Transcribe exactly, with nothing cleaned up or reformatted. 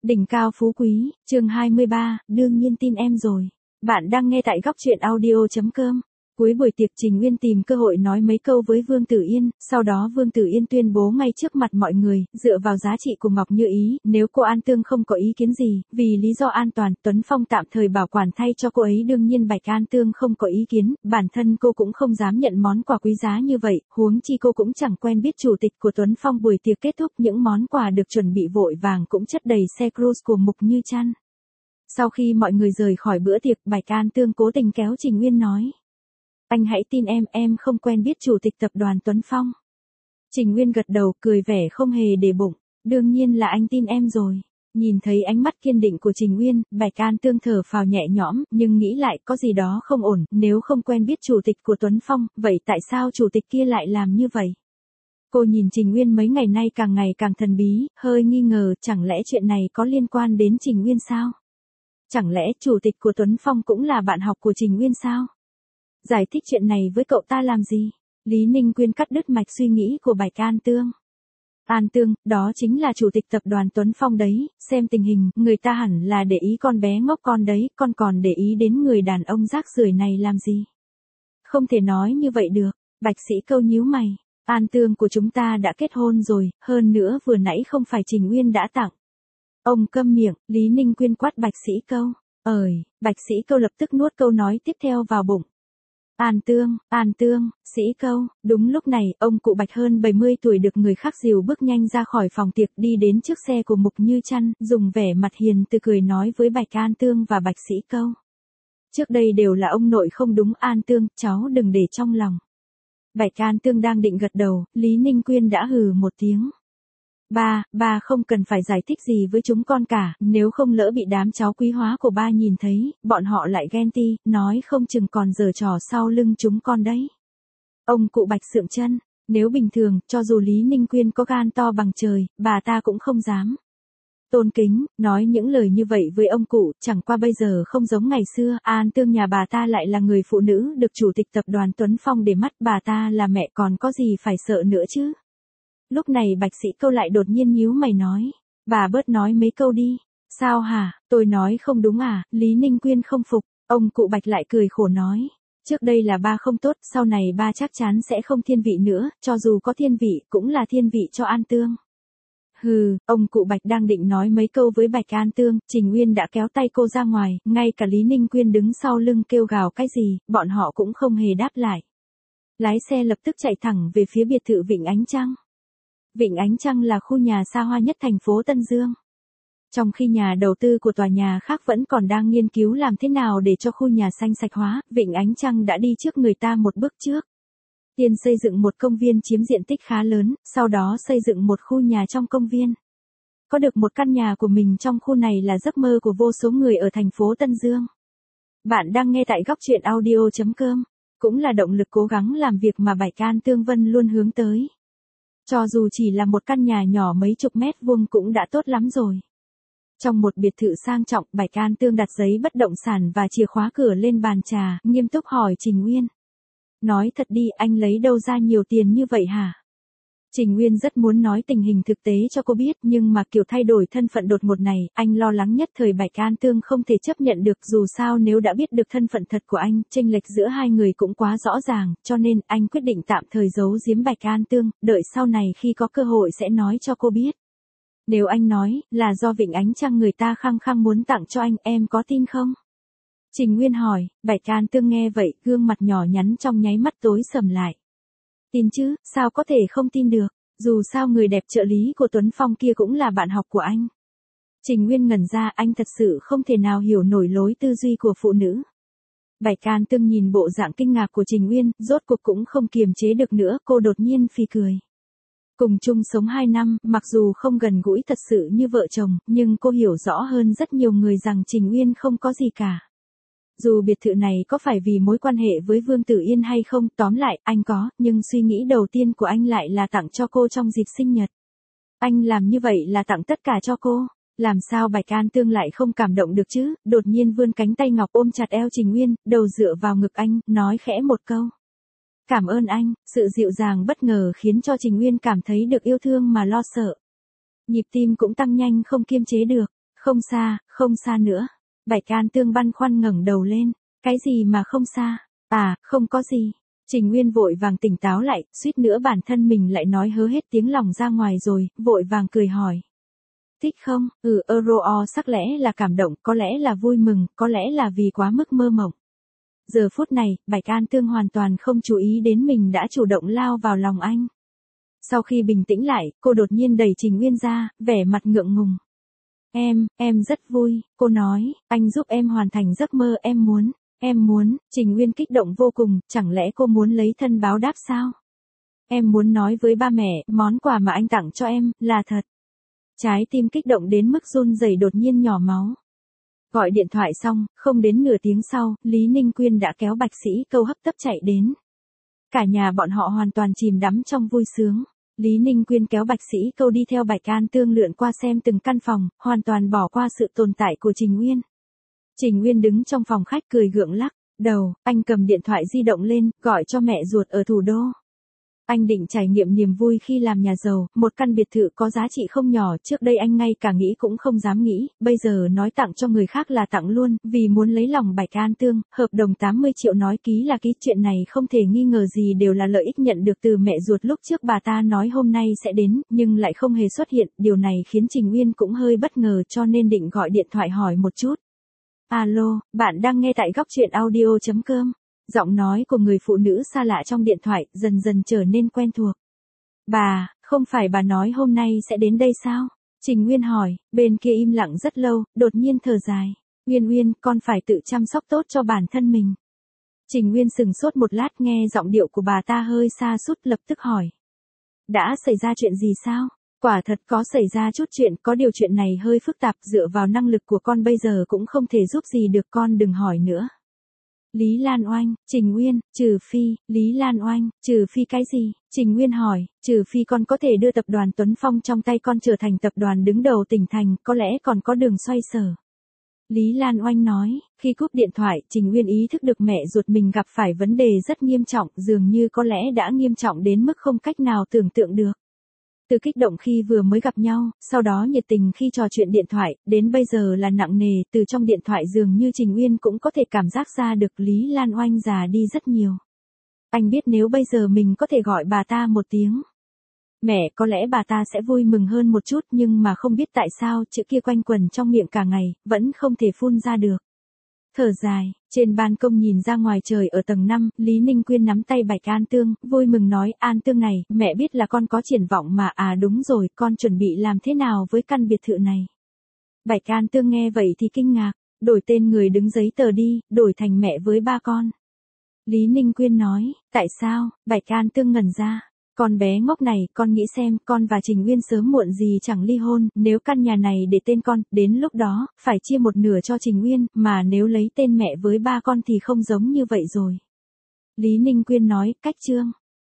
Đỉnh cao phú quý, chương hai mươi ba, đương nhiên tin em rồi. Bạn đang nghe tại góc truyện audio.com. Cuối buổi tiệc Trình Nguyên tìm cơ hội nói mấy câu với Vương Tử Yên, sau đó Vương Tử Yên tuyên bố ngay trước mặt mọi người, dựa vào giá trị của Ngọc Như Ý, nếu cô An Tương không có ý kiến gì, vì lý do an toàn, Tuấn Phong tạm thời bảo quản thay cho cô ấy. Đương nhiên Bạch An Tương không có ý kiến, bản thân cô cũng không dám nhận món quà quý giá như vậy, huống chi cô cũng chẳng quen biết chủ tịch của Tuấn Phong. Buổi tiệc kết thúc, những món quà được chuẩn bị vội vàng cũng chất đầy xe cruise của Mục Như Trăn. Sau khi mọi người rời khỏi bữa tiệc, Bạch An Tương cố tình kéo Trình Nguyên nói: anh hãy tin em, em không quen biết chủ tịch tập đoàn Tuấn Phong. Trình Nguyên gật đầu, cười vẻ không hề để bụng. Đương nhiên là anh tin em rồi. Nhìn thấy ánh mắt kiên định của Trình Nguyên, Bạch An Tương thở phào nhẹ nhõm, nhưng nghĩ lại có gì đó không ổn, nếu không quen biết chủ tịch của Tuấn Phong, vậy tại sao chủ tịch kia lại làm như vậy? Cô nhìn Trình Nguyên mấy ngày nay càng ngày càng thần bí, hơi nghi ngờ, chẳng lẽ chuyện này có liên quan đến Trình Nguyên sao? Chẳng lẽ chủ tịch của Tuấn Phong cũng là bạn học của Trình Nguyên sao? Giải thích chuyện này với cậu ta làm gì? Lý Ninh Quyên cắt đứt mạch suy nghĩ của Bạch An Tương. An Tương, đó chính là chủ tịch tập đoàn Tuấn Phong đấy, xem tình hình, người ta hẳn là để ý con bé ngốc con đấy, con còn để ý đến người đàn ông rác rưởi này làm gì? Không thể nói như vậy được, Bạch Sĩ Câu nhíu mày. An Tương của chúng ta đã kết hôn rồi, hơn nữa vừa nãy không phải Trình Nguyên đã tặng. Ông câm miệng, Lý Ninh Quyên quát Bạch Sĩ Câu. Ời, Bạch Sĩ Câu lập tức nuốt câu nói tiếp theo vào bụng. An Tương, An Tương, Sĩ Câu. Đúng lúc này, ông cụ Bạch hơn bảy mươi tuổi được người khác dìu bước nhanh ra khỏi phòng tiệc, đi đến trước xe của Mục Như Trăn, dùng vẻ mặt hiền từ cười nói với Bạch An Tương và Bạch Sĩ Câu. Trước đây đều là ông nội không đúng, An Tương, cháu đừng để trong lòng. Bạch An Tương đang định gật đầu, Lý Ninh Quyên đã hừ một tiếng. Ba, ba không cần phải giải thích gì với chúng con cả, nếu không lỡ bị đám cháu quý hóa của ba nhìn thấy, bọn họ lại ghen ti, nói không chừng còn giở trò sau lưng chúng con đấy. Ông cụ Bạch sượng chân, nếu bình thường, cho dù Lý Ninh Quyên có gan to bằng trời, bà ta cũng không dám. Tôn kính, nói những lời như vậy với ông cụ, chẳng qua bây giờ không giống ngày xưa, An Tương nhà bà ta lại là người phụ nữ được chủ tịch tập đoàn Tuấn Phong để mắt, bà ta là mẹ còn có gì phải sợ nữa chứ. Lúc này Bạch Sĩ Câu lại đột nhiên nhíu mày nói, bà bớt nói mấy câu đi. Sao hả, tôi nói không đúng à? Lý Ninh Quyên không phục, ông cụ Bạch lại cười khổ nói, trước đây là ba không tốt, sau này ba chắc chắn sẽ không thiên vị nữa, cho dù có thiên vị, cũng là thiên vị cho An Tương. Hừ, ông cụ Bạch đang định nói mấy câu với Bạch An Tương, Trình Nguyên đã kéo tay cô ra ngoài, ngay cả Lý Ninh Quyên đứng sau lưng kêu gào cái gì, bọn họ cũng không hề đáp lại. Lái xe lập tức chạy thẳng về phía biệt thự Vịnh Ánh Trăng. Vịnh Ánh Trăng là khu nhà xa hoa nhất thành phố Tân Dương. Trong khi nhà đầu tư của tòa nhà khác vẫn còn đang nghiên cứu làm thế nào để cho khu nhà xanh sạch hóa, Vịnh Ánh Trăng đã đi trước người ta một bước trước. Tiên xây dựng một công viên chiếm diện tích khá lớn, sau đó xây dựng một khu nhà trong công viên. Có được một căn nhà của mình trong khu này là giấc mơ của vô số người ở thành phố Tân Dương. Bạn đang nghe tại góc truyện audio.com, cũng là động lực cố gắng làm việc mà Bạch An Tương Vân luôn hướng tới. Cho dù chỉ là một căn nhà nhỏ mấy chục mét vuông cũng đã tốt lắm rồi. Trong một biệt thự sang trọng, Bạch An Tương đặt giấy bất động sản và chìa khóa cửa lên bàn trà, nghiêm túc hỏi Trình Nguyên. Nói thật đi, anh lấy đâu ra nhiều tiền như vậy hả? Trình Nguyên rất muốn nói tình hình thực tế cho cô biết, nhưng mà kiểu thay đổi thân phận đột ngột này, anh lo lắng nhất thời Bạch An Tương không thể chấp nhận được, dù sao nếu đã biết được thân phận thật của anh, chênh lệch giữa hai người cũng quá rõ ràng, cho nên anh quyết định tạm thời giấu giếm Bạch An Tương, đợi sau này khi có cơ hội sẽ nói cho cô biết. Nếu anh nói là do Vịnh Ánh Trăng người ta khăng khăng muốn tặng cho anh, em có tin không? Trình Nguyên hỏi. Bạch An Tương nghe vậy, gương mặt nhỏ nhắn trong nháy mắt tối sầm lại. Tin chứ, sao có thể không tin được, dù sao người đẹp trợ lý của Tuấn Phong kia cũng là bạn học của anh. Trình Nguyên ngẩn ra, anh thật sự không thể nào hiểu nổi lối tư duy của phụ nữ. Bạch An Tương nhìn bộ dạng kinh ngạc của Trình Nguyên, rốt cuộc cũng không kiềm chế được nữa, cô đột nhiên phì cười. Cùng chung sống hai năm, mặc dù không gần gũi thật sự như vợ chồng, nhưng cô hiểu rõ hơn rất nhiều người rằng Trình Nguyên không có gì cả. Dù biệt thự này có phải vì mối quan hệ với Vương Tử Yên hay không, tóm lại, anh có, nhưng suy nghĩ đầu tiên của anh lại là tặng cho cô trong dịp sinh nhật. Anh làm như vậy là tặng tất cả cho cô. Làm sao Bạch An Tương lại không cảm động được chứ, đột nhiên vươn cánh tay ngọc ôm chặt eo Trình Nguyên, đầu dựa vào ngực anh, nói khẽ một câu. Cảm ơn anh, sự dịu dàng bất ngờ khiến cho Trình Nguyên cảm thấy được yêu thương mà lo sợ. Nhịp tim cũng tăng nhanh không kiềm chế được. Không xa, không xa nữa. Bạch An Tương băn khoăn ngẩng đầu lên. Cái gì mà không xa? À, không có gì. Trình Nguyên vội vàng tỉnh táo lại, suýt nữa bản thân mình lại nói hớ hết tiếng lòng ra ngoài rồi, vội vàng cười hỏi. Thích không? Ừ, Euro sắc lẽ là cảm động, có lẽ là vui mừng, có lẽ là vì quá mức mơ mộng. Giờ phút này, Bạch An Tương hoàn toàn không chú ý đến mình đã chủ động lao vào lòng anh. Sau khi bình tĩnh lại, cô đột nhiên đẩy Trình Nguyên ra, vẻ mặt ngượng ngùng. Em, em rất vui, cô nói, anh giúp em hoàn thành giấc mơ em muốn, em muốn, Trình Nguyên kích động vô cùng, chẳng lẽ cô muốn lấy thân báo đáp sao? Em muốn nói với ba mẹ, món quà mà anh tặng cho em, là thật. Trái tim kích động đến mức run rẩy đột nhiên nhỏ máu. Gọi điện thoại xong, không đến nửa tiếng sau, Lý Ninh Quyên đã kéo Bạch Sĩ Câu hấp tấp chạy đến. Cả nhà bọn họ hoàn toàn chìm đắm trong vui sướng. Lý Ninh Quyên kéo Bạch Sĩ Câu đi theo Bạch An Tương lượn qua xem từng căn phòng, hoàn toàn bỏ qua sự tồn tại của Trình Nguyên. Trình Nguyên đứng trong phòng khách cười gượng lắc đầu, anh cầm điện thoại di động lên, gọi cho mẹ ruột ở thủ đô. Anh định trải nghiệm niềm vui khi làm nhà giàu, một căn biệt thự có giá trị không nhỏ, trước đây anh ngay cả nghĩ cũng không dám nghĩ, bây giờ nói tặng cho người khác là tặng luôn, vì muốn lấy lòng Bạch An Tương, hợp đồng tám mươi triệu nói ký là ký, chuyện này không thể nghi ngờ gì đều là lợi ích nhận được từ mẹ ruột lúc trước bà ta nói hôm nay sẽ đến, nhưng lại không hề xuất hiện, điều này khiến Trình Nguyên cũng hơi bất ngờ cho nên định gọi điện thoại hỏi một chút. Alo, bạn đang nghe tại góc truyện audio chấm com. Giọng nói của người phụ nữ xa lạ trong điện thoại dần dần trở nên quen thuộc. Bà, không phải bà nói hôm nay sẽ đến đây sao? Trình Nguyên hỏi, bên kia im lặng rất lâu, đột nhiên thở dài. Nguyên Nguyên, con phải tự chăm sóc tốt cho bản thân mình. Trình Nguyên sừng sốt một lát nghe giọng điệu của bà ta hơi xa sút lập tức hỏi. Đã xảy ra chuyện gì sao? Quả thật có xảy ra chút chuyện, có điều chuyện này hơi phức tạp, dựa vào năng lực của con bây giờ cũng không thể giúp gì được, con đừng hỏi nữa. Lý Lan Oanh, Trình Nguyên, trừ phi, Lý Lan Oanh, trừ phi cái gì? Trình Nguyên hỏi, trừ phi con có thể đưa tập đoàn Tuấn Phong trong tay con trở thành tập đoàn đứng đầu tỉnh thành, có lẽ còn có đường xoay sở. Lý Lan Oanh nói, khi cúp điện thoại, Trình Nguyên ý thức được mẹ ruột mình gặp phải vấn đề rất nghiêm trọng, dường như có lẽ đã nghiêm trọng đến mức không cách nào tưởng tượng được. Từ kích động khi vừa mới gặp nhau, sau đó nhiệt tình khi trò chuyện điện thoại, đến bây giờ là nặng nề, từ trong điện thoại dường như Trình Nguyên cũng có thể cảm giác ra được Lý Lan Oanh già đi rất nhiều. Anh biết nếu bây giờ mình có thể gọi bà ta một tiếng mẹ, có lẽ bà ta sẽ vui mừng hơn một chút, nhưng mà không biết tại sao chữ kia quanh quẩn trong miệng cả ngày, vẫn không thể phun ra được. Thở dài, trên ban công nhìn ra ngoài trời ở tầng năm, Lý Ninh Quyên nắm tay Bạch An Tương, vui mừng nói, An Tương này, mẹ biết là con có triển vọng mà, à đúng rồi, con chuẩn bị làm thế nào với căn biệt thự này. Bạch An Tương nghe vậy thì kinh ngạc, đổi tên người đứng giấy tờ đi, đổi thành mẹ với ba con. Lý Ninh Quyên nói, tại sao? Bạch An Tương ngẩn ra. Con bé ngốc này, con nghĩ xem, con và Trình Nguyên sớm muộn gì chẳng ly hôn, nếu căn nhà này để tên con, đến lúc đó, phải chia một nửa cho Trình Nguyên, mà nếu lấy tên mẹ với ba con thì không giống như vậy rồi. Lý Ninh Quyên nói, cách trương.